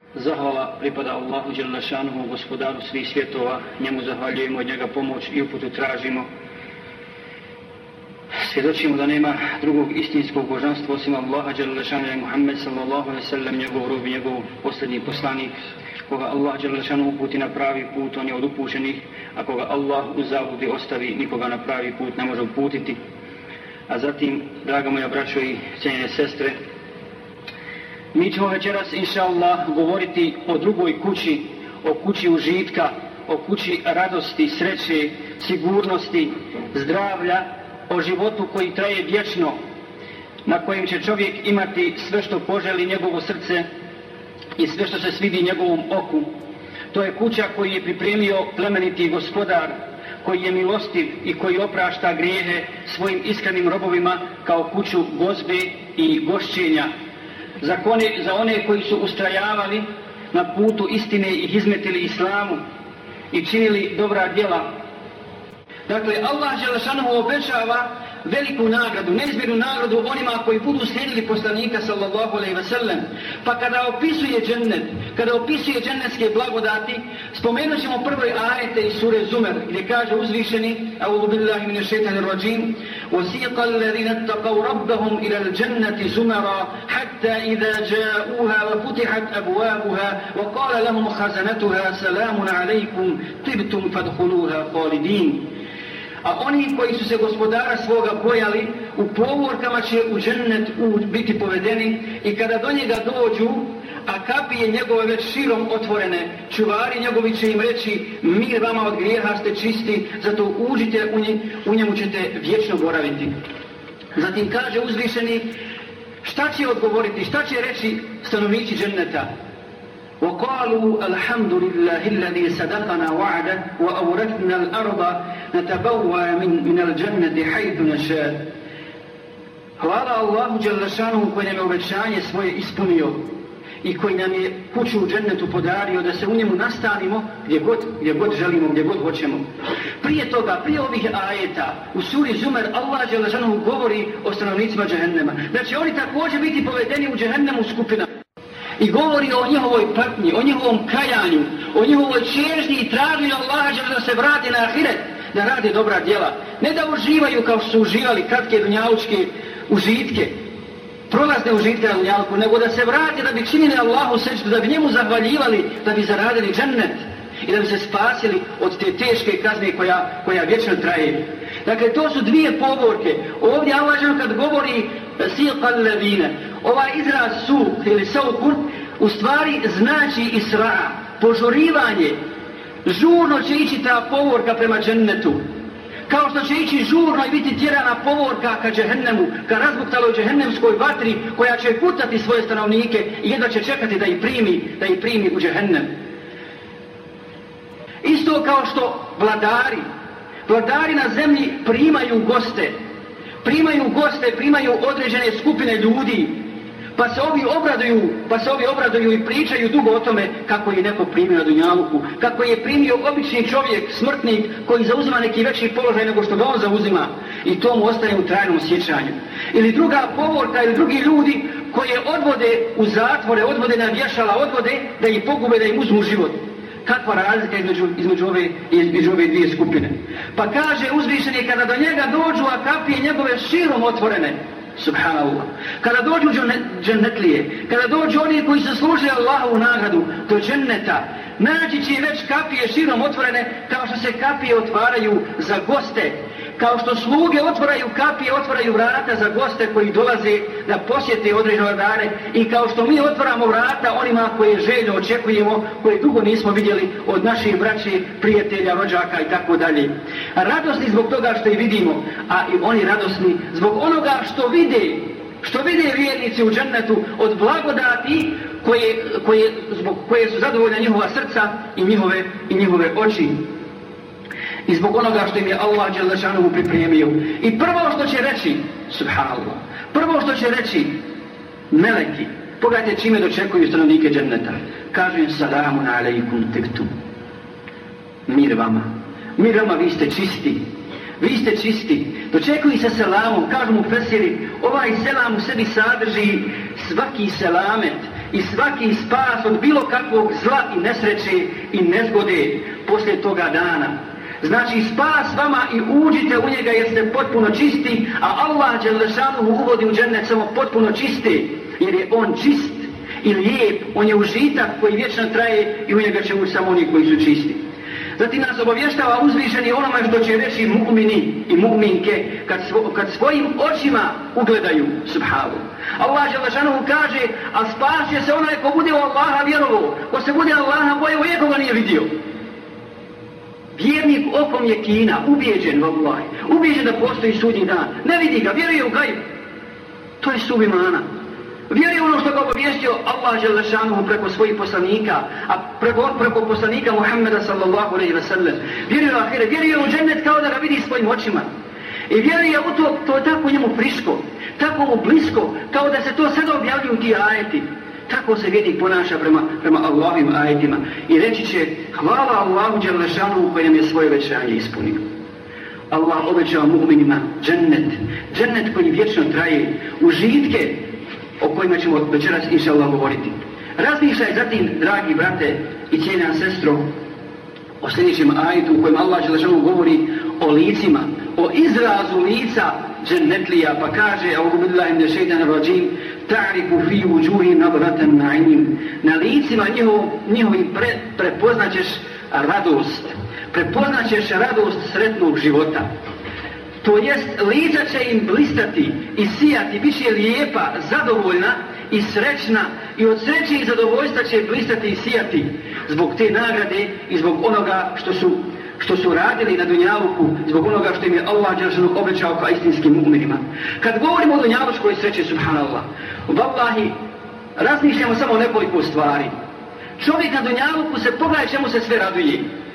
Zahvala pripada Allahu dželle šanuhu, gospodaru svih svjetova. Njemu zahvaljujemo, od njega pomoć i uputu tražimo. Svjedočimo da nema drugog istinskog božanstva osim Allaha dželle šanuhu, Muhammed sallallahu alejhi ve sellem, njegov rob i njegov posljednji poslanik. Koga Allah dželle šanuhu uputi na pravi put, on je od upućenih, a koga Allah u zabludi ostavi, nikoga na pravi put ne može uputiti. A zatim, draga moja braćo i cijenjene sestre, mi ćemo večeras, inša Allah, govoriti o drugoj kući, o kući užitka, o kući radosti, sreće, sigurnosti, zdravlja, o životu koji traje vječno, na kojem će čovjek imati sve što poželi njegovo srce i sve što se svidi njegovom oku. To je kuća koju je pripremio plemeniti gospodar, koji je milostiv i koji oprašta grijehe svojim iskrenim robovima kao kuću gozbe i gošćenja. Za one koji su ustrajavali na putu istine i izmetili islamu i činili dobra djela. Dakle, Allah dželle šanuhu obećava veliku nagradu, neizmjernu nagradu onima koji budu slijedili poslanika sallallahu alejhi ve sellem. Pa kada opisuje džennet, kada opisuje džennetske blagodati, spomenut ćemo prvoj ajete iz sure Zumer, gdje kaže uzvišeni: A'udhu billahi minash shaitanir rajim, وَسِيقَ الَّذِينَ اتَّقَوْا رَبَّهُمْ إِلَى الْجَنَّةِ زُمَرًا حَتَّى إِذَا جَاءُوهَا وَفُتِحَتْ أَبْوَابُهَا وَقَالَ لَهُمْ خَزَنَتُهَا سَلَامٌ عَلَيْكُمْ طِبْتُمْ فَادْخُلُوهَا خَالِدِينَ. A oni koji su se gospodara svoga bojali, u povorkama će u džennet biti povedeni, i kada do njega dođu, a kapije njegove već širom otvorene, čuvari njegovi će im reći: mir vama, od grijeha ste čisti, zato uđite u njemu ćete vječno boraviti. Zatim kaže uzvišeni, šta će odgovoriti, šta će reći stanovnici dženneta? وقالوا الحمد لله الذي صدقنا وعده وأورثنا الأرض نتبوأ من الجنة حيث نشاء. Hvala Allahu dželle šanuhu koji nam je obećanje svoje ispunio i koji nam je kuću u džennetu podario da se u njemu nastanimo gdje god želimo, gdje god hoćemo. Prije toga, prije ovih ajeta, u suri Zumer, Allah dželle šanuhu govori o stanovnicima džehennema, da će oni također biti povedeni u džehennemu skupina. I govori o njihovoj patnji, o njihovom kajanju, o njihovoj čežnji i tražnji Allaha da se vrate na ahiret, da rade dobra djela. Ne da uživaju kao što su uživali kratke dunjalučke užitke, prolazne užitke na dunjalku, nego da se vrate, da bi činili Allahu sećdu, da bi njemu zahvaljivali, da bi zaradili džennet i da bi se spasili od te teške kazne koja vječno traje. Dakle, to su dvije povorke. Ovdje Allah kad govori siqal ladina, ovaj izraz su ili saukur u stvari znači isra, požurivanje. Žurno će ići ta povorka prema džennetu, kao što će ići žurno i biti tjerana povorka ka džehennemu, ka razbuktaloj džehennemskoj vatri koja će kutati svoje stanovnike i jedva će čekati da ih primi u džehennem. Isto kao što vladari na zemlji primaju goste, primaju određene skupine ljudi, pa se ovi obraduju i pričaju dugo o tome kako je neko primio na dunjaluku, kako je primio obični čovjek, smrtnik, koji zauzima neki veći položaj nego što ga on zauzima, i to mu ostaje u trajnom sjećanju. Ili druga povorka, ili drugi ljudi koje odvode u zatvore, odvode na vješala, odvode da ih pogube, da im uzmu život. Kakva razlika između ove dvije skupine? Pa kaže uzvišeni, kada do njega dođu, a kapije njegove širom otvorene, subhanallah, kada dođu džennetlije, kada dođu oni koji se služe Allahovu nagradu do dženneta, naći će već kapije širom otvorene, kao što se kapije otvaraju za goste, kao što sluge otvaraju kapije, otvaraju vrata za goste koji dolaze da posjete određene dane, i kao što mi otvaramo vrata onima koje željno očekujemo, koje dugo nismo vidjeli od naših braći, prijatelja, rođaka i tako dalje. Radosni zbog toga što ih vidimo, a i oni radosni zbog onoga što vide vjernici u džennetu od blagodati zbog koje su zadovoljna njihova srca i njihove oči. I zbog onoga što im je Allah dželle šanuhu pripremio. I prvo što će reći, subhanallah, prvo što će reći meleki, pogledajte čime dočekuju stanovnike dženneta. Kažu im: salamun alejkum tibtum. Mir vama, vi ste čisti. Dočekuju sa selamom, kažu mu fesiri, ovaj selam u sebi sadrži svaki selamet i svaki spas od bilo kakvog zla i nesreće i nezgode poslije toga dana. Znači spas vama i uđite u njega jer ste potpuno čisti, a Allah dželešanuhu uvodi u džennet samo potpuno čiste, jer je on čist i lijep, on je užitak koji vječno traje i u njega će ući samo oni koji su čisti. Zatim nas obavještava uzvišeni onome što će reći mu'mini i mu'minke kad svojim očima ugledaju subhanu. Allah dželešanuhu kaže, a spas će se onaj ko bude u Allaha vjerovo, ko se bude Allaha bojao, iako ga nije vidio. Vjernik okom je kina, ubijeđen vallahi, ubijeđen da postoji sudnji dan, ne vidi ga, vjeruje u gajb. To je stup imana. Vjeruje ono što ga obavijestio Allah dželešanuhu preko svojih poslanika, a preko poslanika Muhammeda sallallahu alejhi ve sellem. Vjeruje u ahiret, vjeruje u džennet kao da ga vidi svojim očima. I vjeruje u to je tako njemu friško, tako mu blisko, kao da se to sada objavljuju ti ajeti. Tako se vjernik ponaša prema Allahovim ajetima i reći će hvala Allahu dželešanuhu koji nam je svoje obećanje ispunio. Allah obećao mu'minima džennet koji vječno traje, užitke o kojima ćemo večeras inša Allah govoriti. Razmišljaj zatim, dragi brate i cijenjena sestro, o sljedećem ajetu u kojem Allah dželešanuhu govori o licima, o izrazu lica džennetlija, pa kaže a'udhu billahi minash shaitanir rajim ta'rifu fi wujuhihim nadratan na'im. Na licima njihovim prepoznaćeš radost. Prepoznaćeš radost sretnog života. To jest, lica će im blistati i sijati, bit će lijepa, zadovoljna i srećna i od sreće i zadovoljstva će blistati i sijati zbog te nagrade i zbog onoga što su radili na dunjaluku, zbog onoga što im je Allah dželešanuhu obećao kao istinskim mu'minima. Kad govorimo o dunjalučkoj sreći, subhanallah, vallahi, razmišljamo samo o nekoliko stvari. Čovjek na dunjaluku se pogledaj čemu se sve raduje.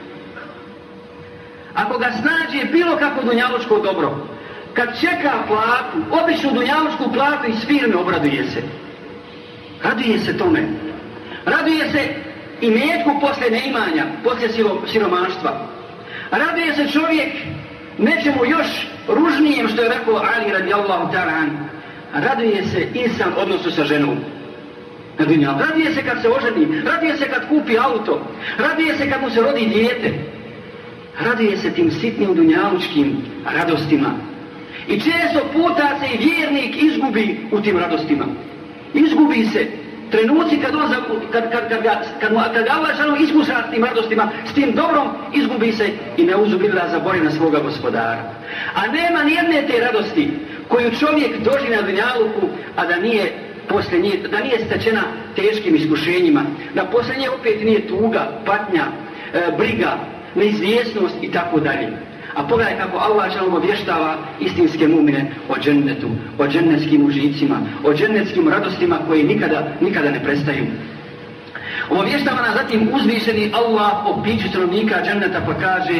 Ako ga snađe bilo kako dunjalučko dobro, kad čeka platu, običnu dunjalučku platu iz firme, obraduje se. Raduje se tome. Raduje se i metku poslije neimanja, poslije siromaštva. Raduje se čovjek nečemu još ružnijem što je rekao Ali radijallahu ta'ala. Raduje se insan odnosu sa ženom. Raduje se kad se oženi, raduje se kad kupi auto, raduje se kad mu se rodi dijete. Raduje se tim sitnim dunjalučkim radostima. I često puta se i vjernik izgubi u tim radostima. Izgubi se. Trenuci kad ga Allah iskuša s tim radostima, s tim dobrom, izgubi se i ne uzubila zaboravi na svoga gospodara. A nema nijedne te radosti koju čovjek doživi na dunjaluku, a da nije stečena teškim iskušenjima, da poslije nje opet nije tuga, patnja, briga, neizvjesnost i tako dalje. A pogledaj kako Allah obavještava istinske mu'mine o džennetu, o džennetskim užicima, o džennetskim radostima koje nikada ne prestaju. Obavještava nas zatim uzvišeni Allah o piću stanovnika dženneta, pa kaže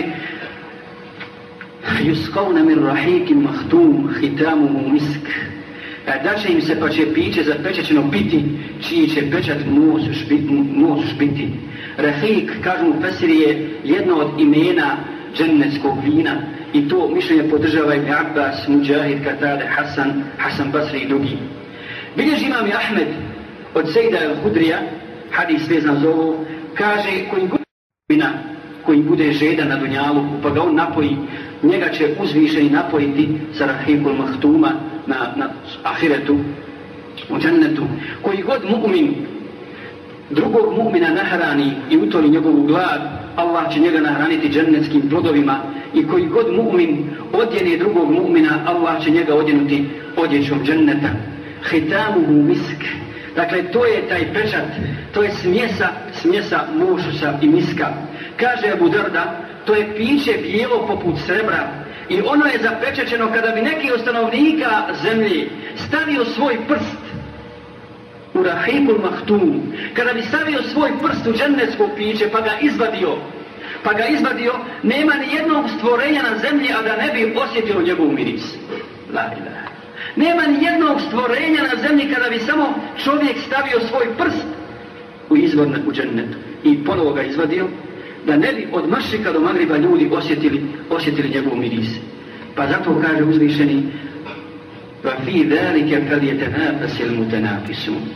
yusqawna min rahiqin mahtum khitamuhu misk. Da će im se pa će piće zapečaćeno piti, čiji će pečat moć špiti. Rahik, kažu mu Fesiri, je jedno od imena džennetskog vina i to mišljenje podržava Ibn Abbas, Mujahid, Katade, Hasan Basri i drugi. Bilježi imam Ahmed od Sejda al-Hudrija, hadis vezan za ovo, kaže koji bude žedan na dunjaluku pa ga on napoji, njega će uzvišeni napojiti sa rahikul mahtuma na ahiretu, u džennetu. Koji god mu'min drugog mu'mina nahrani i utoli njegovu glad, Allah će njega nahraniti džennetskim plodovima. I koji god mu'min odjene drugog mu'mina, Allah će njega odjenuti odjećom dženneta. Hitamuhu misk. Dakle, to je taj pečat, to je smjesa mošusa i miska. Kaže Abu Darda, to je piće bijelo poput srebra i ono je zapečaćeno kada bi neki od stanovnika zemlje stavio svoj prst u rahikul mahtum, kada bi stavio svoj prst u džennetsko piće pa ga izvadio, nema ni jednog stvorenja na zemlji, a da ne bi osjetilo njegov miris. La ilaha. Nema ni jednog stvorenja na zemlji kada bi samo čovjek stavio svoj prst u izvor u džennetu i ponovo ga izvadio, da ne bi od mašrika do magriba ljudi osjetili njegov miris. Pa zato kaže uzvišeni: "Wa fi zalika falyatanafasil mutanafisun."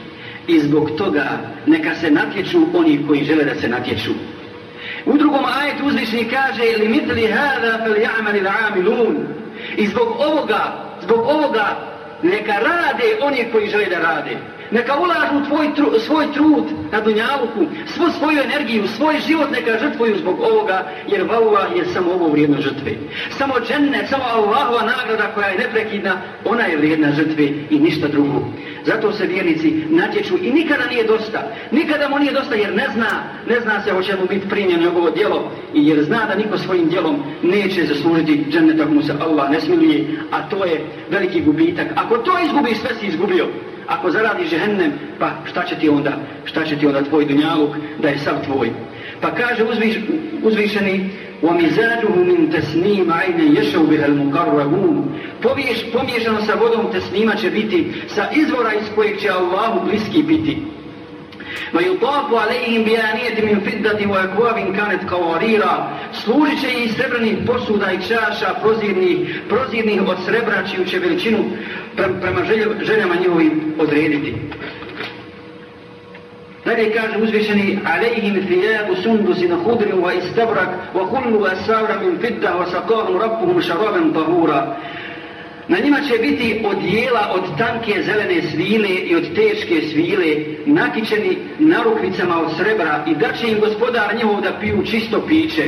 i zbog toga neka se natječu oni koji žele da se natječu. U drugom ajetu uzvišeni kaže li mitli hada fel ja'mali l'amilun. I zbog ovoga neka rade oni koji žele da rade. Neka ulažu svoj trud na dunjaluku, svu svoju energiju, svoj život neka žrtvuju zbog ovoga, jer vallah je samo ovo vrijedno žrtve. Samo džennet, samo Allahova nagrada koja je neprekidna, ona je vrijedna žrtve i ništa drugo. Zato se vjernici natječu i nikada nije dosta. Nikada mu nije dosta jer ne zna se hoće mu biti primljeno njegovo djelo i jer zna da niko svojim djelom neće zaslužiti džennet ako mu se Allah ne smiluje, a to je veliki gubitak. Ako to izgubiš, sve si izgubio. Ako zaradiš džehennem, pa šta će ti onda tvoj dunjaluk da je sav tvoj. Pa kaže uzvišeni وَمِزَاجُهُ مِنْ تَسْنِيمَ عَيْنَ يَشَوْ بِهَا الْمُقَرَّبُونَ. Pomiješano sa vodom tesnima će biti sa izvora iz kojeg će Allahu bliski biti. وَيُطَافُ عَلَيْهِمْ بِيَانِيَةٍ مِنْ فِدَّةٍ وَأَكْوَابٍ كَانَتْ قَوَارِيرًا. Služit će i srebrnih posuda i čaša prozirnih od srebra čiju će veličinu prema željama njihovim odrediti. Dalje kaže uzvišeni عَلَيْهِمْ ثِيَابُ سُنْدُسٍ خُضْرٍ وَإِسْتَبْرَقٍ وَحُلُّوا أَسَاوِرَ مِنْ فِدَّةٍ وَسَقَاهُمْ رَبُّهُمْ شَرَابًا طَهُورًا. Na njima će biti odijela od tanke zelene svile i od teške svile, nakićeni narukvicama od srebra i da će im gospodar njihov da piju čisto piće.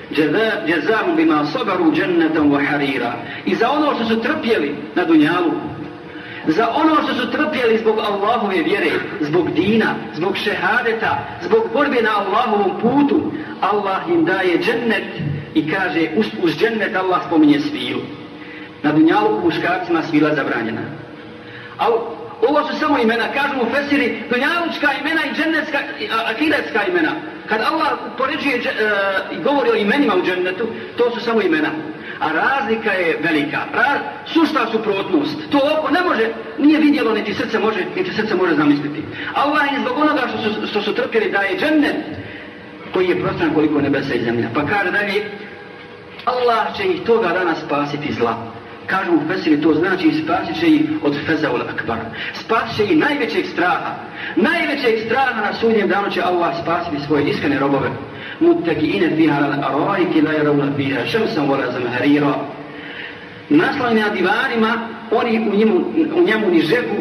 Jazahum bima sabaru džennetom wa harira. I za ono što su trpjeli na dunjalu, za ono što su trpjeli zbog Allahove vjere, zbog dina, zbog šehadeta, zbog borbe na Allahovom putu, Allah im daje džennet i kaže uz džennet Allah spominje svilu. Na dunjalu muškarcima svila zabranjena. Ali ovo su samo imena, kažu mu fesiri, dunjalučka imena i džennetska, akiretska imena. Kad Allah poređuje i govori o imenima u džennetu, to su samo imena. A razlika je velika. Sušta suprotnost. To oko ne može, nije vidjelo, niti srce može zamisliti. Allah je zbog onoga što su trpjeli daje džennet, koji je prostran koliko nebesa i zemlja. Pa kaže dalje, Allah će ih toga dana spasiti zla. Kažu u Fesiri, to znači spasit će ih od fezaul akbar. Spasit će ih najvećeg straha. Najvećeg straha na sudnjem danu će Allah spasiti svoje iskrene robove. Muttaki'ine fiha al-ara'iki la yarawna fiha shamsan wala zamharira. Naslovni na divanima, oni u njemu ni žebu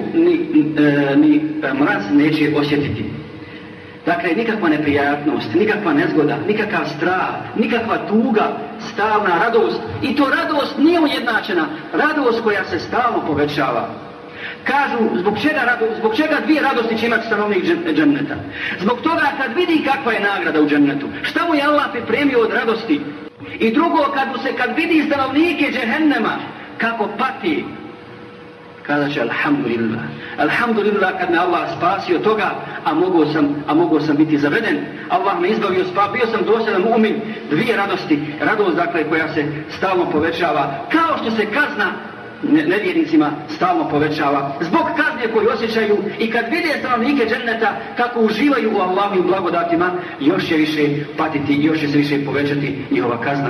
ni mraz neće osjetiti. Dakle, nikakva neprijatnost, nikakva nezgoda, nikakav strah, nikakva tuga, stalna radost. I to radost nije ujednačena, radost koja se stalno povećava. Kažu, zbog čega dvije radosti će imati stanovnik dženneta? Zbog toga kad vidi kakva je nagrada u džennetu, šta mu je Allah pripremio od radosti. I drugo, kad vidi stanovnike džehennema, kako pati, kada će alhamdulillah. Alhamdulillah kad me Allah spasio toga, a mogao sam biti zaveden. Allah me izbavio, bio sam dosljedan mu'min. Dvije radosti. Radost dakle koja se stalno povećava. Kao što se kazna nevjernicima stalno povećava. Zbog kazne koju osjećaju i kad vide stanovnike dženneta kako uživaju u Allahovim blagodatima, još će više patiti, još će se više povećati njihova kazna.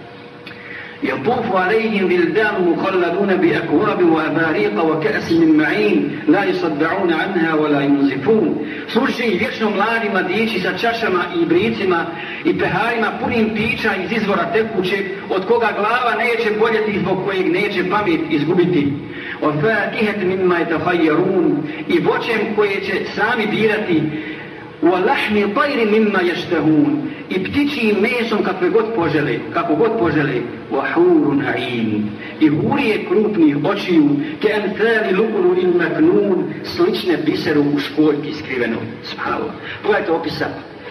يطوف عليهم ولدان مخلدون بأكواب وأباريق وكأس من معين لا يصدعون عنها ولا ينزفون. Služi ih vječno mladi mladići sa čašama i bricima i peharima punim pića iz izvora tekućeg, od koga glava neće boljeti, zbog kojeg neće pamet izgubiti. وَفَاكِهَةٍ مِمَّا يَتَخَيَّرُونَ. I voćem koje će sami birati. وَلَحْمِ طَيْرٍ مِمَّا يَشْتَهُونَ. I ptičijim mesom kako god požele. وَحُورٌ عِينٌ. I hurije krupnih očiju, كَأَمْثَالِ لُؤْلُؤِ الْمَكْنُونِ. slične biseru u školjki skrivenoj. Subhanallah. Pogledajte opisa.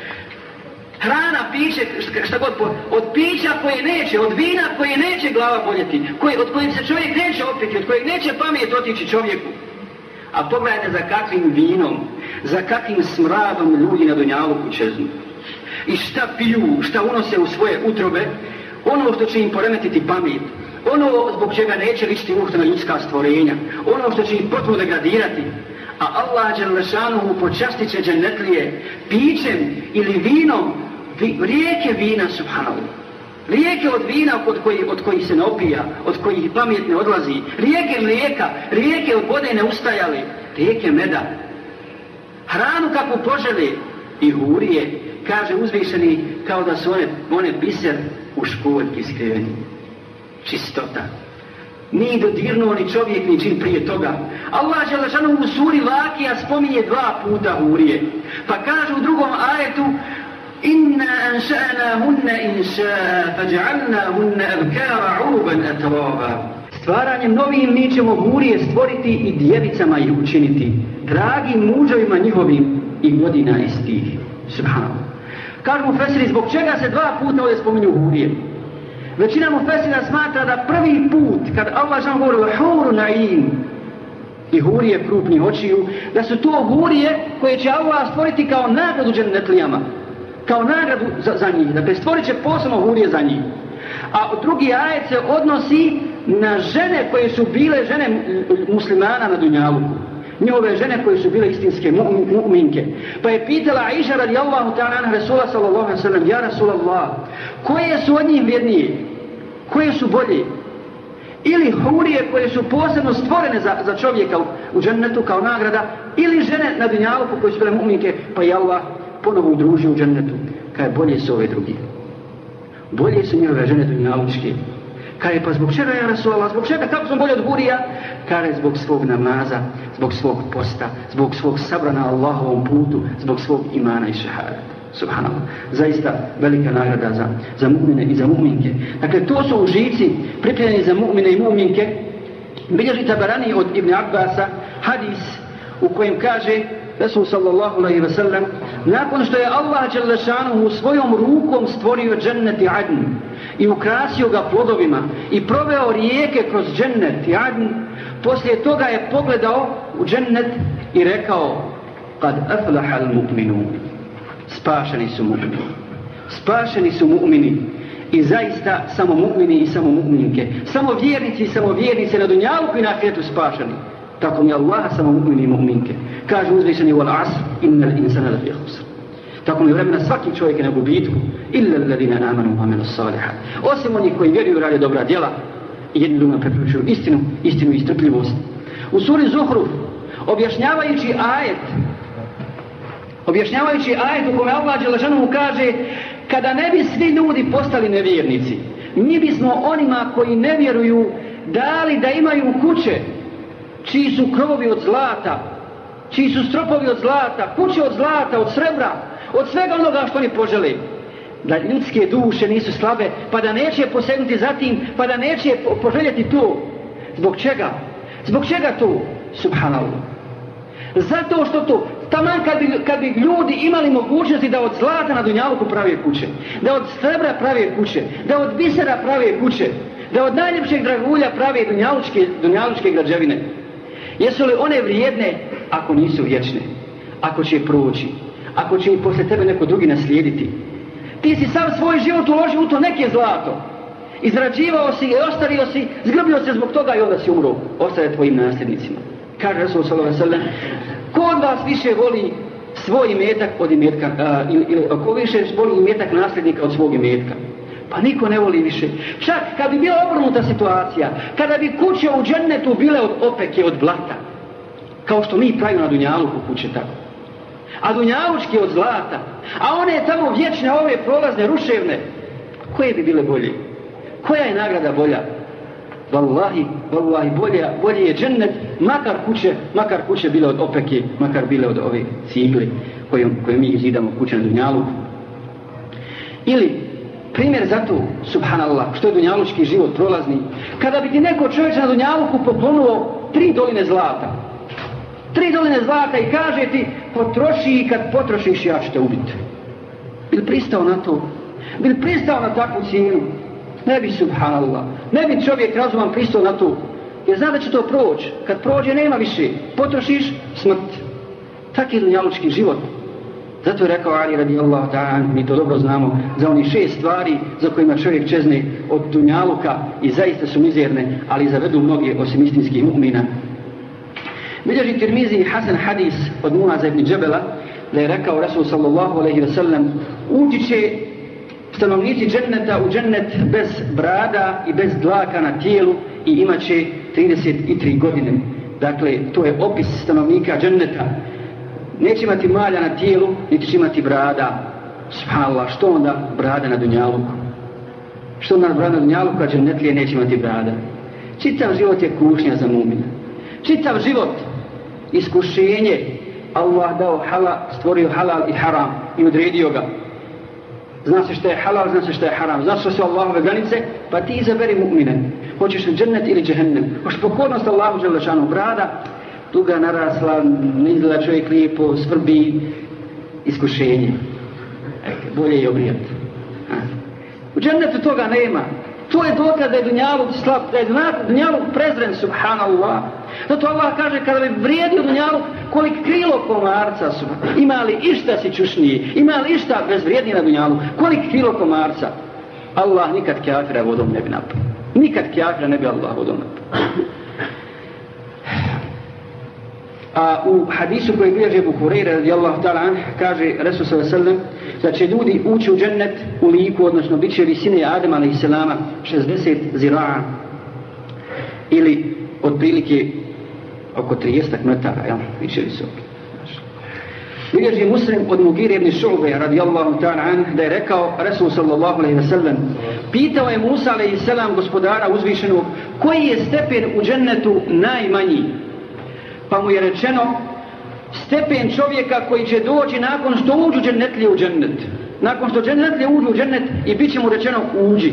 Hrana, piće, šta god, od pića koje neće, od vina koje neće glava boljeti, od kojeg se čovjek neće opiti, od kojeg neće pamet otići čovjeku. A pogledajte za kakvim vinom, za kakvim smradom ljudi na dunjaluku čeznu. I šta piju, šta unose u svoje utrobe, ono što će im poremetiti pamet, ono zbog čega neće ličiti uhtana ljudska stvorenja, ono što će im potpuno degradirati. A Allah dželešanuhu počastit će džennetlije pićem ili vinom, rijeke vina, subhanallah. Rijeke od vina od kojih se ne opija, od kojih pamet ne odlazi, rijeke mlijeka, rijeke od vode ne ustajali, rijeke meda. Hranu kakvu požele i hurije, kaže uzvišeni, kao da su one biser u školjki skriveni. Čistota. Nije dodirnuo ni čovjek ni čin prije toga. Allah dželešanu u suri Vakija spominje 2 puta hurije. Pa kaže u drugom ajetu: Inna anša'nahunna inša'a, faj'alnahunna abkara uruban atraba. Stvaranjem novim mi ćemo hurije stvoriti i djevicama ih učiniti, dragim mužovima njihovim i godina istih. Subhanallah. Kažu mufesiri, zbog čega se 2 puta ovdje spominju hurije? Većina mufesira smatra da prvi put, kad Allah žal govori huru na'im i hurije krupnih očiju, da su to hurije koje će Allah stvoriti kao nagradu džennetlijama, kao nagradu za njih. Dakle, stvorit će posebno hurije za njih. A drugi ajet se odnosi na žene koje su bile žene muslimana na dunjaluku. Njihove žene koje su bile istinske mu'minke. Pa je pitala Aisha radijallahu ta'ala anha Rasula sallallahu alaihi sallam: Ja Rasulallah, koje su od njih vrijednije? Koje su bolje? Ili hurije koje su posebno stvorene za čovjeka u džennetu kao nagrada, ili žene na dunjaluku koje su bile mu'minke, pa je Allah ponovo udružio u džennetu. Kaj bolje su ove drugi? Bolje su njihove žene dunjalučke. Kaže, pa zbog čega ja Rasulallah, zbog čega, kako sam bolje od hurija? Kaže, zbog svog namaza, zbog svog posta, zbog svog sabra na Allahovom putu, zbog svog imana i šehada. Subhanallah. Zaista velika nagrada za mu'mine i za mu'minke. Dakle, to su užici pripremljeni za mu'mine i mu'minke. Bilježi Tabarani od Ibn Abbasa hadis u kojem kaže Rasul sallallahu alaihi wa sallam: nakon što je Allah dželle šanuhu svojom rukom stvorio džennet i adn i ukrasio ga plodovima i proveo rijeke kroz džennet i adn, poslije toga je pogledao u džennet i rekao: kad aflaha al-mu'minun, spašeni su mu'mini, spašeni su mu'mini. I zaista samo mu'mini i samo mu'minke, samo vjernici i samo vjernice na dunjaluku i na ahiretu spašeni. Tako mi Allah samo mu'mini i mu'minke. Kaže uzvišeni: wal asr innal insana lafi khusr. Tako mi vremena svaki čovjek je na gubitku, illa alladhina amanu wa amilus salihat. Osim onih koji vjeruju i rade dobra djela i jedni drugima preporučuju istinu i strpljivost. U suri Zuhruf, objašnjavajući ajet u kome Allah dželle šanuhu kaže: kada ne bi svi ljudi postali nevjernici, mi bismo onima koji ne vjeruju dali da imaju kuće čiji su krovovi od zlata, čiji su stropovi od zlata, kuće od zlata, od srebra, od svega onoga što oni požele. Da ljudske duše nisu slabe, pa da neće posegnuti za tim, pa da neće poželjeti to. Zbog čega? Zbog čega to? Subhanallah. Zato što to, taman kad bi ljudi imali mogućnosti da od zlata na dunjaluku prave kuće, da od srebra prave kuće, da od bisera prave kuće, da od najljepšeg dragulja prave dunjalučke građevine. Jesu li one vrijedne ako nisu vječne? Ako će proći? Ako će i posle tebe neko drugi naslijediti? Ti si sam svoj život uložio u to neke zlato. Izrađivao si i ostario si, zgrbio se zbog toga i onda si umro. Ostaje tvojim nasljednicima. Kaže Rasul sallallahu alejhi ve sellem: ko od vas više voli svoj imetak od imetka, ili ko više voli imetak nasljednika od svog imetka? Pa niko ne voli više. Čak kad bi bila obrnuta situacija, kada bi kuće u džennetu bile od opeke, od blata, kao što mi pravimo na dunjaluku kuće tako, a dunjalučki od zlata, a one tamo vječne, ove prolazne, ruševne, koje bi bile bolje? Koja je nagrada bolja? Wallahi, bolje je džennet, makar kuće bile od opeke, makar bile od ove cigle koje mi izidamo kuće na dunjaluku. Ili primjer za to, subhanallah, što je dunjalučki život prolazni, kada bi ti neko čovječ na dunjaluku poklonuo 3 doline zlata, 3 doline zlata i kaže ti: potroši i kad potrošiš ja ću te ubiti. Bil pristao na to? Bil pristao na takvu cijenu? Ne bi, subhanallah, ne bi čovjek razuman pristao na to, jer zna da će to proći. Kad prođe nema više, potrošiš, smrt. Tak je dunjalučki život. Zato je rekao Ali radijallahu ta'ala, mi to dobro znamo, za onih 6 stvari za kojima čovjek čezne od dunjaluka i zaista su mizerne, ali zavedu mnogi osim istinskih mu'mina. Bilježi Tirmizi Hasan hadis od Muaza ibn Džebela, da je rekao Rasul sallallahu alaihi wa sallam: ući će stanovnici dženneta u džennet bez brada i bez dlaka na tijelu i imat će 33 godine. Dakle, to je opis stanovnika dženneta. neće imati malja na tijelu, niti će imati brada. Subhanallah, što onda brada na dunjaluku? Što onda brada na dunjaluku, kad džennetlije neće imati brada? Čitav život je kušnja za mumina. Čitav život iskušenje. Allah dao halal, stvorio halal i haram i odredio ga. Zna se što je halal, zna se što je haram. Znaš što su Allahove granice? Pa ti izaberi mu'mine. Hoćeš li džennet ili džehennem? Hoćeš pokornost Allahu dželešanu, brada, duga narasla, ne izgleda čovjek lijepo, svrbi, iskušenje. Bolje je obrijati. U džennetu toga nema. To je dokaz da je dunjaluk slab, da je dunjaluk prezren, subhanallah. Zato Allah kaže, kada bi vrijedio dunjaluk, kolik krilo komarca su, ima li išta si čušniji, ima li išta bezvrijedniji na dunjalu, kolik krilo komarca. Allah nikad kafira vodom ne bi napao. Nikad kafira ne bi Allah vodom napao. A u hadisu koji bilježi Ebu Hureyre radijallahu ta'ala anh, kaže Resul sallallahu alejhi ve sellem da će ljudi ući u džennet u liku, odnosno bit će visine Adama alejhi selama 60 zira'a ili otprilike oko 30 metara, jel? Bit će visoki. Bilježi Muslim od Mugire ibn Šu'be radijallahu ta'ala anh da je rekao Resul sallallahu alejhi ve sellem, pitao je Musa alejhi selam gospodara uzvišenog koji je stepen u džennetu najmanji. Pa mu je rečeno stepen čovjeka koji će doći nakon što uđu džennetlije u džennet. Nakon što džennetlije uđu u džennet i bit će mu rečeno uđi.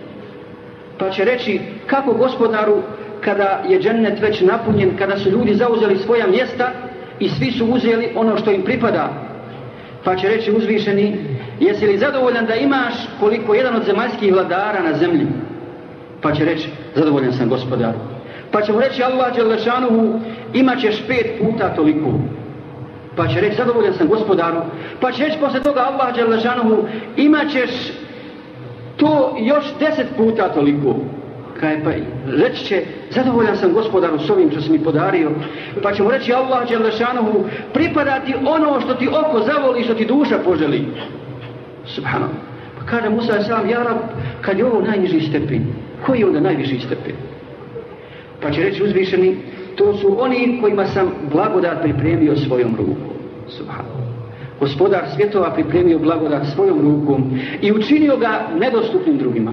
Pa će reći kako gospodaru kada je džennet već napunjen, kada su ljudi zauzeli svoja mjesta i svi su uzeli ono što im pripada. Pa će reći uzvišeni, jesi li zadovoljan da imaš koliko jedan od zemaljskih vladara na zemlji? Pa će reći zadovoljan sam gospodaru. Pa će mu reći Allah dželešanuhu imat ćeš 5 puta toliko. Pa će reći zadovoljan sam gospodaru. Pa će reći posle toga Allah dželešanuhu imat ćeš to još 10 puta toliko. Pa reći će zadovoljan sam gospodaru s ovim što si mi podario. Pa će mu reći Allah dželešanuhu pripada ti ono što ti oko zavoli, što ti duša poželi. Subhanallah. Pa kaže Musa a.s. ja Rab, kad je ovo najniži stepen, koji je onda najviši stepen? Pa će reći uzvišeni, to su oni kojima sam blagodat pripremio svojom rukom. Subhanallah. Gospodar svjetova pripremio blagodat svojom rukom i učinio ga nedostupnim drugima.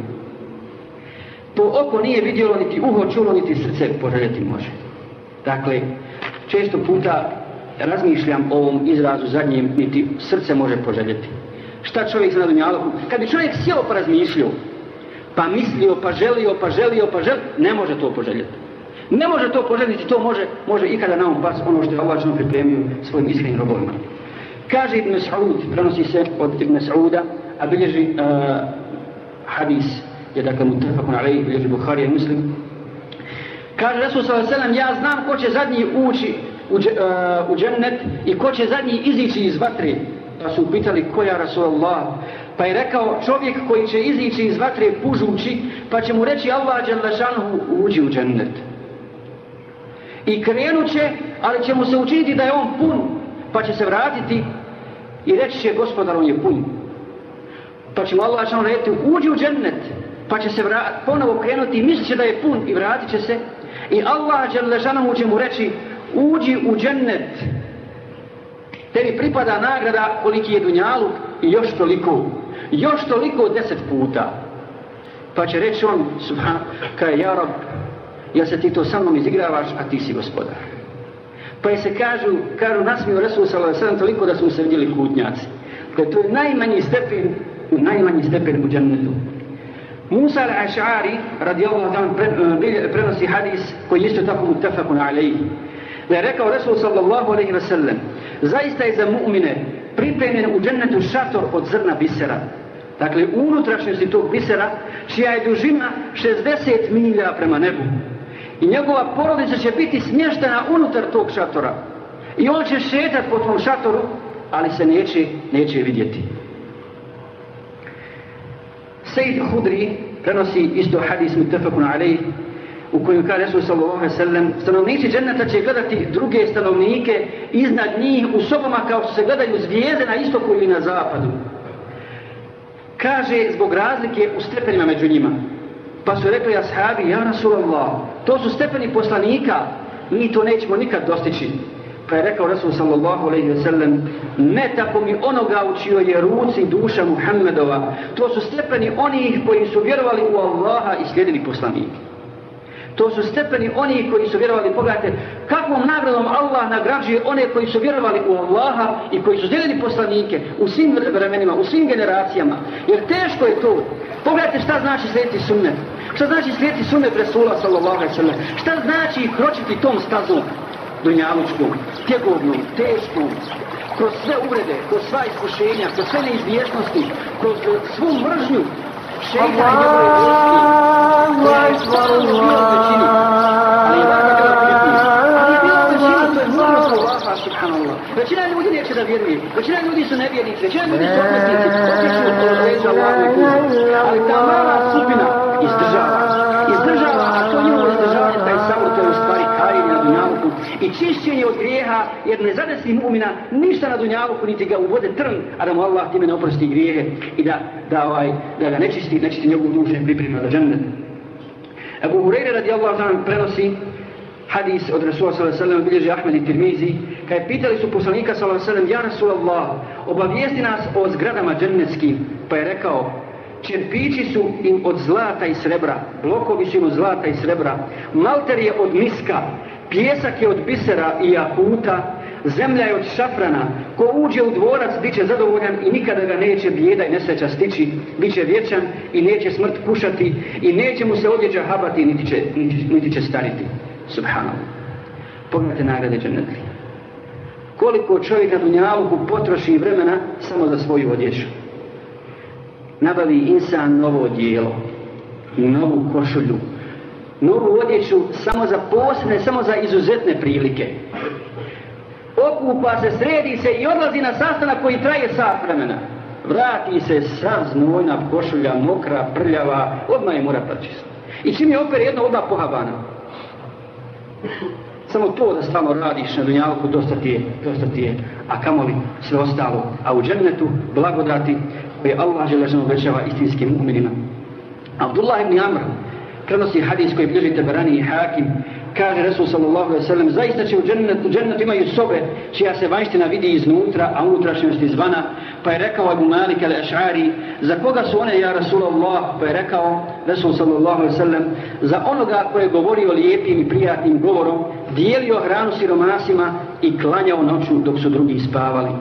To oko nije vidjelo, niti uho čulo, niti srce poželjeti može. Dakle, često puta razmišljam o ovom izrazu zadnjem, niti srce može poželjeti. Šta čovjek zna dunjaluku? Kad bi čovjek sjelo pa razmišljao, pa mislio, pa želio, ne može to poželjeti. Ne može to poželjeti, to može ikada na um pas ono što je Allah što pripremio svojim iskrenim robovima. Kaže Ibn Mas'ud, prenosi se od Ibn Mas'uda, a bilježi hadis, je dakle muttafaqun alejhi, bilježi Buharija i Muslim. Kaže Resul sallallahu alejhi ve sellem, ja znam ko će zadnji ući u džennet i ko će zadnji izići iz vatre. Pa su upitali ko je Rasulallah. Pa je rekao čovjek koji će izići iz vatre pužući, pa će mu reći Allah dželle šanuhu uđi u džennet. I krenut će, ali će mu se učiniti da je on pun, pa će se vratiti i reći će gospodar on je pun. Pa će mu Allah dželle reći uđi u džennet, pa će se ponovo krenuti i mislit će da je pun i vratit će se. I Allah dželle šanuhu će mu reći uđi u džennet. Tebi pripada nagrada koliki je dunjaluk i još toliko 10 puta. Pa će reći on, kaj ja Rab, ja se ti to sa mnom izigravaš, a ti si gospodar. Pa je se kažu nasmiju Resul sallallahu alejhi ve sellem toliko da su se vidjeli kutnjaci. Dakle, to je najmanji stepen u džennetu. Musa al-Aš'ari, radijallahu ta'ala, prenosi hadis koji isto tako muttafaqun alejhi. Da je rekao Resul sallallahu alejhi ve sellem, zaista je za mu'mine pripremljen u džennetu šator od zrna bisera. Dakle, u unutrašnjosti tog bisera, čija je dužina 60 milja prema nebu. I njegova porodica će biti smještena unutar tog šatora. I on će šetati po tom šatoru, ali se neće vidjeti. Sejid Hudri prenosi isto hadis muttafaqun alejhi, u kojem kaže Resul sallallahu alejhi ve sellem, stanovnici dženneta će gledati druge stanovnike iznad njih u sobama kao što se gledaju zvijezde na istoku ili na zapadu. Kaže zbog razlike u stepenima među njima. Pa su rekli ashabi, ja Rasulallah, to su stepeni poslanika, mi to nećemo nikad dostići. Pa je rekao Rasul sallallahu alejhi ve sellem: ne tako mi onoga u čijoj je ruci duša Muhammedova. To su stepeni onih koji su vjerovali u Allaha i slijedili poslanike. To su stepeni onih koji su vjerovali. Pogledajte kakvom nagradom Allah nagrađuje one koji su vjerovali u Allaha i koji su slijedili poslanike u svim vremenima, u svim generacijama. Jer teško je to. Pogledajte šta znači slijediti sunnet. Šta znači slijediti sunnet Resula sallallahu alejhi ve sellem. Šta znači kročiti tom stazom dunjalučkom, tjegovnom, teškom, kroz sve uvrede, kroz sva iskušenja, kroz sve neizvjesnosti, kroz svu mržnju šejta i njegove vojske, koja je stvarno bila u većini, ali je vaka bila vjetnija. Ali je bila u većini, to je mudrost Allaha, subhanallah. Većina ljudi neće da vjeruje, većina ljudi su nevjernici, većina ljudi su odmetnici, otiču od ređa Allahu i kuzi. Ali ta mala skupina izdržava, a to njihovo izdržavanje, taj samo to je u stvari kajenje na dunjaluku i čišćenje od grijeha, jer ne zadesi mu'mina ništa na dunjaluku, niti ga uvode trn, a da mu Allah time ne oprosti grijehe i da ga nečisti njegovu dušu i priprema za džennet. Ebu Hureyre radijallahu ta'ala prenosi hadis od Rasula sallallahu alejhi ve sellem, bilježi Ahmed i Tirmizi, kad pitali su poslanika sallallahu alejhi ve sellem: ja Rasulallah, obavijesti nas o zgradama džennetskim, pa je rekao: čerpići su im od zlata i srebra, blokovi su im od zlata i srebra, malter je od miska, pjesak je od bisera i jakuta, zemlja je od šafrana, ko uđe u dvorac bit će zadovoljan i nikada ga neće bijeda i nesreća stići, bit će vječan i neće smrt kušati i neće mu se odjeća habati niti će stariti. Subhanallah. Pogledajte nagrade dženneta. Koliko čovjek na dunjaluku potroši vremena samo za svoju odjeću. Nabavi insan novo odijelo, novu košulju, novu odjeću samo za posebne, samo za izuzetne prilike. Okupa se, sredi se i odlazi na sastanak koji traje sat vremena. Vrati se sav znojna košulja, mokra, prljava, odmah je mora pročistiti. I čim je opere jedno, odmah pohabana. Samo to da stalno radiš na dunjalku dosta ti je, a kamoli sve ostalo. A u džennetu blagodati koje Allah dželešanu obećava istinskim mu'minima. Abdullah ibn Amr prenosi hadis koji bilježi Tabarani i Hakim. Kaže Resul sallallahu alejhi ve sellem: zaista će u džennetu imaju sobe čija se vanjština vidi iznutra, a unutrašnjost izvana. Pa je rekao Abu Malik al-Ash'ari: za koga su one, ja Rasulallah? Pa je rekao Resul sallallahu alejhi ve sellem: za onoga koji je govorio lijepim i prijatnim govorom, dijelio hranu siromasima i klanjao noću dok su drugi spavali.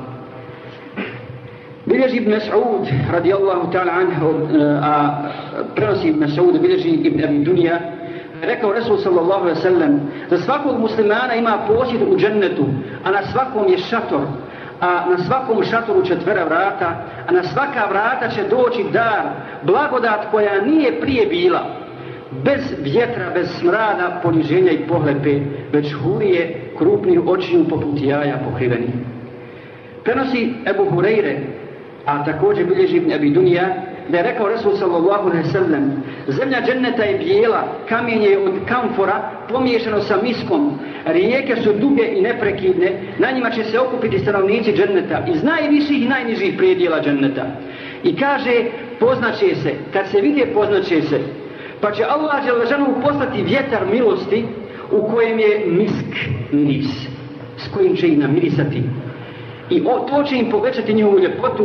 Bilježi Ibn Mas'ud radijallahu ta'ala anhu, a prenosi Ibn Mas'ud, bilježi Ibn Abi Dunja, rekao Resul sallallahu alejhi ve sellem: za svakog muslimana ima posjed u džennetu, a na svakom je šator, a na svakom šatoru 4 vrata, a na svaka vrata će doći dar, blagodat koja nije prije bila, bez vjetra, bez smrada, poniženja i pohlepe, već hurije krupnih očiju poput jaja pokrivenih. Prenosi Ebu Hureyre, a također bilježi Ibn Abi Dunja, da je rekao Resul sallallahu alejhi ve sellem: zemlja dženneta je bijela, kamenje je od kamfora pomiješano sa miskom, rijeke su duge i neprekidne, na njima će se okupiti stanovnici dženneta iz najviših i najnižih predjela dženneta. I kaže: poznaće se, kad se vide poznaće se, pa će Allah dželešanu poslati vjetar milosti u kojem je misk miris, s kojim će ih namirisati. I to će im povećati njihovu ljepotu.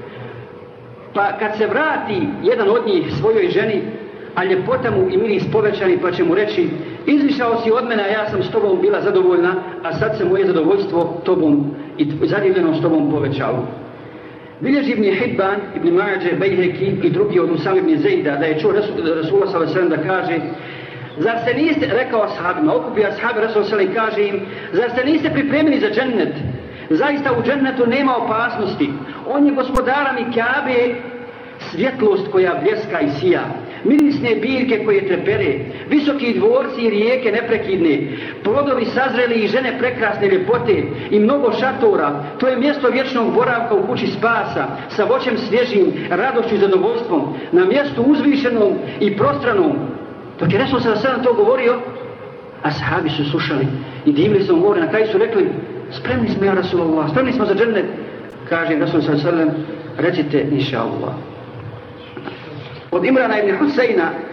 Pa kad se vrati jedan od njih svojoj ženi, a ljepota mu i miris povećani, pa će mu reći: izvišao si od mene, a ja sam s tobom bila zadovoljna, a sad se moje zadovoljstvo tobom i zadivljeno s tobom povećalo. Bilježi Ibn Hibban, Ibn Mađe, Bejheki i drugi od Usama ibn Zejda da je čuo Rasula sallallahu alejhi ve sellem da kaže: zar se niste, rekao ashabima, okupio ashabi Rasula sallallahu alejhi ve sellem, kaže im: zar se niste pripremili za džennet? Zaista u džennetu nema opasnosti. On je gospodaram i Kjabe, svjetlost koja bljeska i sija, mirisne biljke koje trepere, visoki dvorci i rijeke neprekidne, plodovi sazreli i žene prekrasne ljepote i mnogo šatora. To je mjesto vječnog boravka u kući spasa, sa voćem svježim, radošću i zadovoljstvom, na mjestu uzvišenom i prostranom. Dok je Resul sallallahu alejhi ve sellem to govorio, ashabi su slušali i divili se u more. Na kraju su rekli: spremni smo, ja Rasulallah, spremni smo za džennet. Kaže Rasul sallallahu alejhi ve sellem: recite inša Allah. Od Imrana ibn Husejna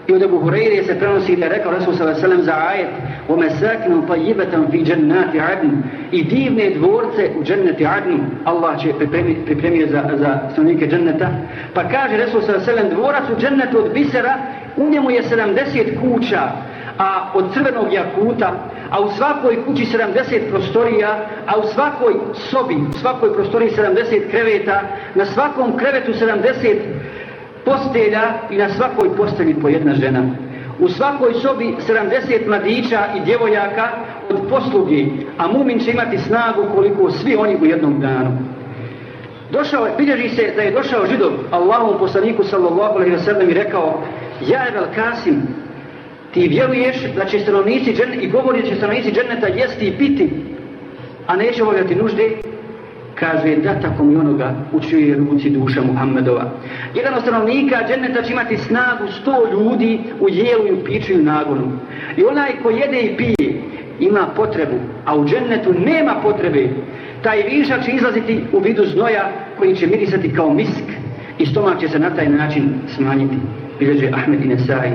I od Ebu Hureyre se prenosi da je rekao Rasul sallallahu alejhi ve sellem za ajet وَمَسَاكِنُ طَيِّبَةً فِي جَنَّاتِ عَدْنٍ i divne dvorce u dženneti Adnu Allah će pripremio za stanovnike dženneta. Pa kaže Rasul sallallahu alejhi ve sellem dvorac u džennetu od bisera, u njemu je 70 kuća, a od crvenog jakuta, a u svakoj kući 70 prostorija, a u svakoj sobi, u svakoj prostoriji 70 kreveta, na svakom krevetu 70 postelja i na svakoj postelji po jedna žena. U svakoj sobi 70 mladića i djevojaka od posluge, a mumin će imati snagu koliko svi oni u jednom danu. Bilježi se da je došao Židov Allahovom poslaniku sallallahu alejhi ve sellem i rekao: Ja Ebel Kasim, ti vjeruješ da će stanovnici dženneta, i govori da će stanovnici dženneta jesti i piti, a neće obavljati nužde? Kaže, da tako mi onoga u čijoj ruci duša Muhammedova. Jedan od stanovnika dženneta će imati snagu 100 ljudi u jelu i u piću i u nagonu. I onaj ko jede i pije ima potrebu, a u džennetu nema potrebe. Taj višak će izlaziti u vidu znoja koji će mirisati kao misk i stomak će se na taj način smanjiti. Bilježe Ahmed i Nesai.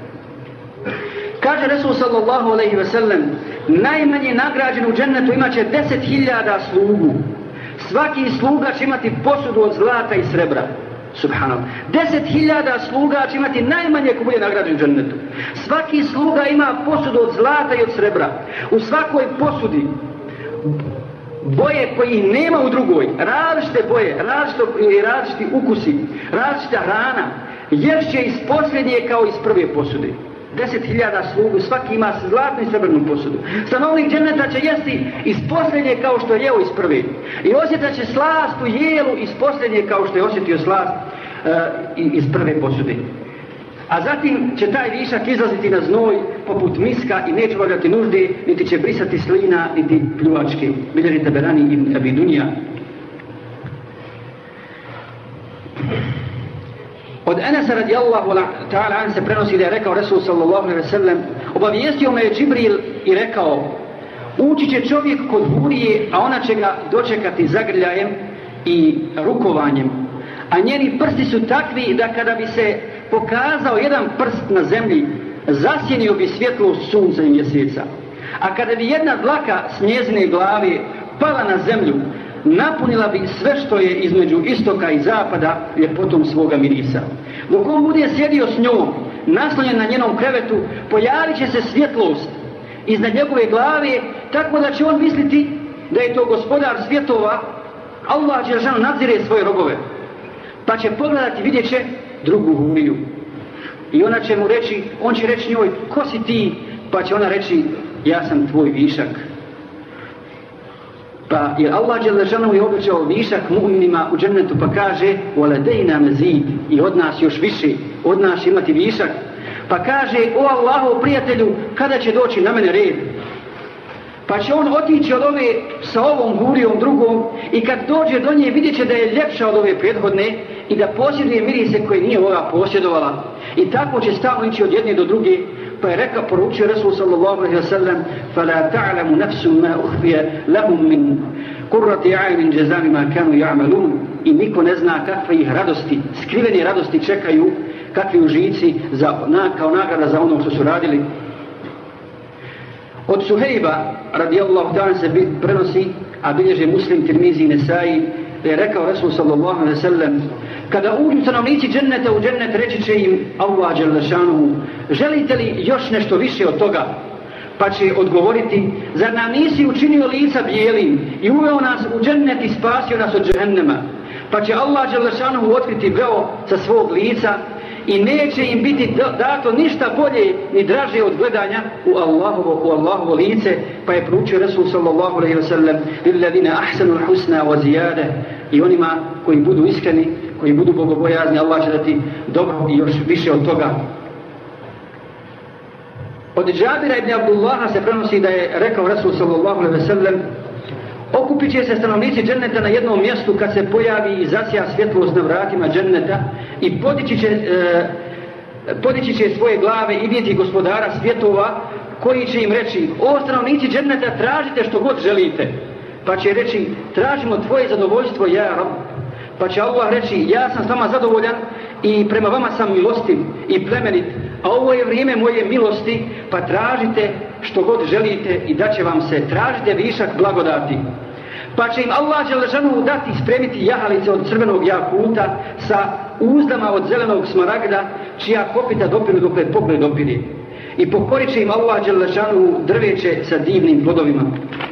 Kaže Resul sallallahu alejhi ve sellem, najmanje nagrađen u džennetu imaće 10.000 slugu. Svaki sluga će imati posudu od zlata i srebra. Subhanallah. 10.000 sluga će imati najmanje ko bude nagrađen u džennetu. Svaki sluga ima posudu od zlata i od srebra. U svakoj posudi boje koji nema u drugoj, različite boje, različiti ukusi, različita hrana, ješće iz posljednje kao iz prve posude. 10.000 slugu, svaki ima zlatnu i srebrnu posudu. Stanovnik dženeta će jesti iz posljednje kao što je jeo iz prve. I osjetat će slast u jelu iz posljednje kao što je osjetio slast iz prve posude. A zatim će taj višak izlaziti na znoj poput miska i neće obavljati nužde, niti će brisati slina, niti pljuvačke. Bilježi Taberani ibn Abi Dunja. Od Enesa radijallahu ta'ala an se prenosi da je rekao Resul sallallahu alejhi ve sellem, obavijestio me je Džibril i rekao: ući će čovjek kod hurije, a ona će ga dočekati zagrljajem i rukovanjem, a njeni prsti su takvi da kada bi se pokazao jedan prst na zemlji, zasjenio bi svjetlost sunca i mjeseca, a kada bi jedna dlaka s njezine glave pala na zemlju, napunila bi sve što je između istoka i zapada ljepotom svoga mirisa. Dok on bude sjedio s njom, naslonjen na njenom krevetu, pojavit će se svjetlost iznad njegove glave, tako da će on misliti da je to gospodar svjetova, Allah dželešanu nadzire svoje robove. Pa će pogledati, vidjet će drugu huriju. I ona će mu reći, on će reći njoj, ko si ti? Pa će ona reći, ja sam tvoj višak. Pa jer Allah dželešanu je obećao višak mu'minima u džennetu, pa kaže وَلَدَيْنَا مَزِيدِ i od nas još više, od nas imati višak. Pa kaže, o Allahov prijatelju, kada će doći na mene red? Pa će on otići od ove sa ovom hurijom drugom i kad dođe do nje vidjet će da je ljepša od ove prethodne i da posjeduje mirise koje nije ova posjedovala. I tako će stalno ići od jedne do druge. Pa je rekao, poručio Resul sallallahu alejhi ve sellem: "Fala ta'lamu nafsun ma ukhfiya lahum min qurrati a'yunin jazaa ma kanu ya'malun." I niko ne zna kakve ih radosti, skrivene radosti čekaju, kakvi užici kao nagrada za ono što su radili. Od Suhejba radijallahu ta'ala se prenosi, a bilježe Muslim, Tirmizi i Nesai, da je rekao Resul sallallahu alejhi ve sellem: kada uđu stanovnici dženneta u džennet, reći će im Allah dželešanuhu: želite li još nešto više od toga? Pa će odgovoriti: zar nam nisi učinio lica bijelim i uveo nas u džennet i spasio nas od džehennema? Pa će Allah dželešanuhu otkriti veo sa svog lica i neće im biti dato ništa bolje ni draže od gledanja u Allahovo lice. Pa je proučio Resul sallallahu alejhi ve sellem: lilladina ahsanul husna wa ziyada, i onima koji budu iskreni, koji budu bogobojazni, Allah će dati dobro i još više od toga. Od Džabira ibn Abdullaha se prenosi da je rekao Resul sallallahu alejhi ve sellem: okupit će se stanovnici dženneta na jednom mjestu kad se pojavi i zasja svjetlost na vratima dženneta i podići će svoje glave i vidjeti gospodara svjetova koji će im reći: o stanovnici dženneta, tražite što god želite. Pa će reći: tražimo tvoje zadovoljstvo, ja Rab. Pa će Allah reći: ja sam s vama zadovoljan i prema vama sam milostiv i plemenit, a ovo je vrijeme moje milosti, pa tražite što god želite i daće vam se, tražite višak blagodati. Pa će im Allah dželešanu dati spremiti jahalice od crvenog jakuta sa uzdama od zelenog smaragda, čija kopita dopiru dokle pogled dopire. I pokorit će im Allah dželešanu drveće sa divnim plodovima.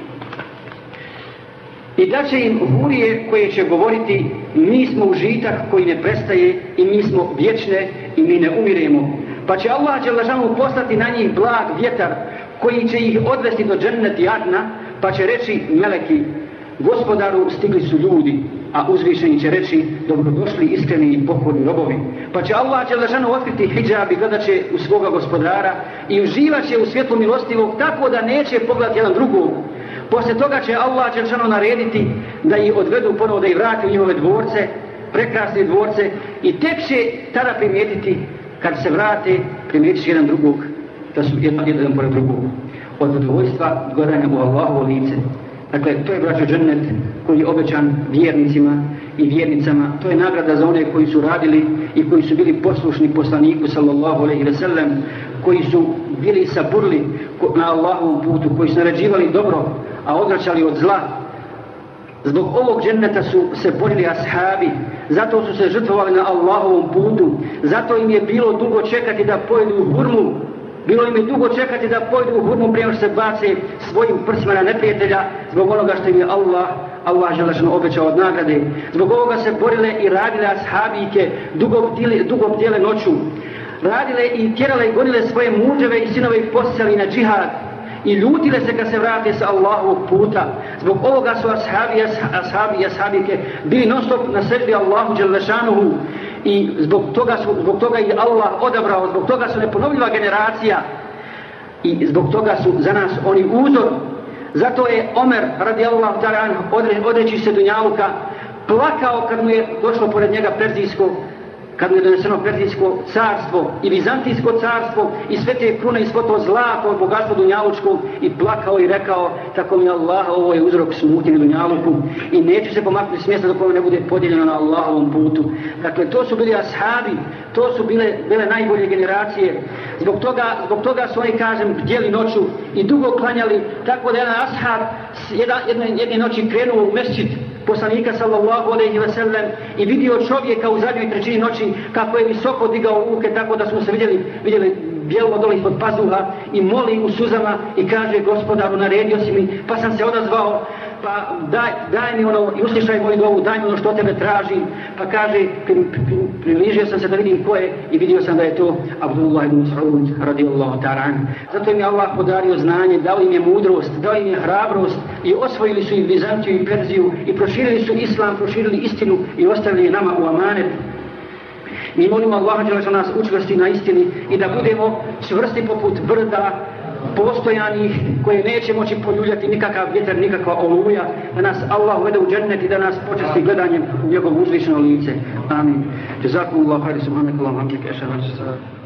I daće im hurije koje će govoriti: mi smo užitak koji ne prestaje i mi smo vječne i mi ne umiremo. Pa će Allah dželešanu poslati na njih blag vjetar koji će ih odvesti do dženneti Adna, pa će reći meleki: Gospodaru, stigli su ljudi, a uzvišeni će reći: dobrodošli iskreni i pokorni robovi. Pa će Allah dželešanu otkriti hidžab i gledat će u svoga gospodara i uživat će u svjetlu milostivog, tako da neće pogledati jedan drugog. Poslije toga će Allah dželešanu narediti da ih odvedu ponovo, da ih vrati u njihove dvorce, prekrasne dvorce, i tek će tada primijetiti, kad se vrate, primijetit će jedan drugog, da su jedan pored drugog, od zadovoljstva gledanja u Allahovo lice. Dakle, to je, braćo, džennet koji je obećan vjernicima i vjernicama. To je nagrada za one koji su radili i koji su bili poslušni poslaniku sallallahu alejhi ve sellem, koji su bili saburli na Allahovom putu, koji su naređivali dobro, a odvraćali od zla. Zbog ovog dženneta su se borili ashabi, zato su se žrtvovali na Allahovom putu, zato im je bilo dugo čekati da pojedu u hurmu. Bilo im je dugo čekati da pojedu u hurmu prije što se bace svojim prsima na neprijatelja, zbog onoga što im je Allah dželešanu obećao od nagrade. Zbog ovoga se borile i radile ashabike, dugo bdjele noću. Radile i tjerale i gonile svoje muževe i sinove i posjeli na džihad. I ljutile se kad se vrate sa Allahovog puta. Zbog ovoga su ashabi i ashabike bili non stop na seždi Allahu dželešanuhu. I zbog toga ih Allah odabrao, zbog toga su neponovljiva generacija i zbog toga su za nas oni uzor. Zato je Omer radijallahu ta'ala anhu, odreći se dunjaluka, plakao kad mu je došlo pored njega kad mu je doneseno Perzijsko carstvo i Bizantijsko carstvo i sve te krune i svo to zlato, bogatstvo dunjalučkog, i plakao i rekao: tako mi Allah, ovo je uzrok smutnje na dunjaluku i neću se pomaknuti s mjesta dok ovo ne bude podijeljeno na Allahovom putu. Dakle, to su bili ashabi, to su bile najbolje generacije. Zbog toga su oni, kažem, bdjeli noću i dugo klanjali, tako da jedan ashab jedne noći krenuo u mesdžid poslanika sallallahu alejhi ve sellem i vidio čovjeka u zadnjoj trećini noći kako je visoko digao ruke, tako da smo se vidjeli bijelo dole ispod pazuha, i moli u suzama i kaže: Gospodaru, naredio si mi, pa sam se odazvao, pa daj mi ono i uslišaj moju dovu, daj mi ono što tebe tražim. Pa kaže, približio sam se da vidim ko je i vidio sam da je to Abdullah ibn Mas'ud radijallahu ta'ala anhu. Zato im je Allah podario znanje, dao im je mudrost, dao im je hrabrost i osvojili su i Bizantiju i Perziju i proširili su islam, proširili istinu i ostavili je nama u amanet. Mi molimo Allaha dželle nas učvrsti na istini i da budemo čvrsti poput brda, postojanih, koje neće moći poljuljati nikakav vjetar, nikakva oluja, da nas Allah uvede u džennet i da nas počasti gledanjem u njegovo uzvišeno lice. Amin. Jazakumullahu khairan, subhanakallahumma wa bihamdika, ashhadu an la ilaha illa anta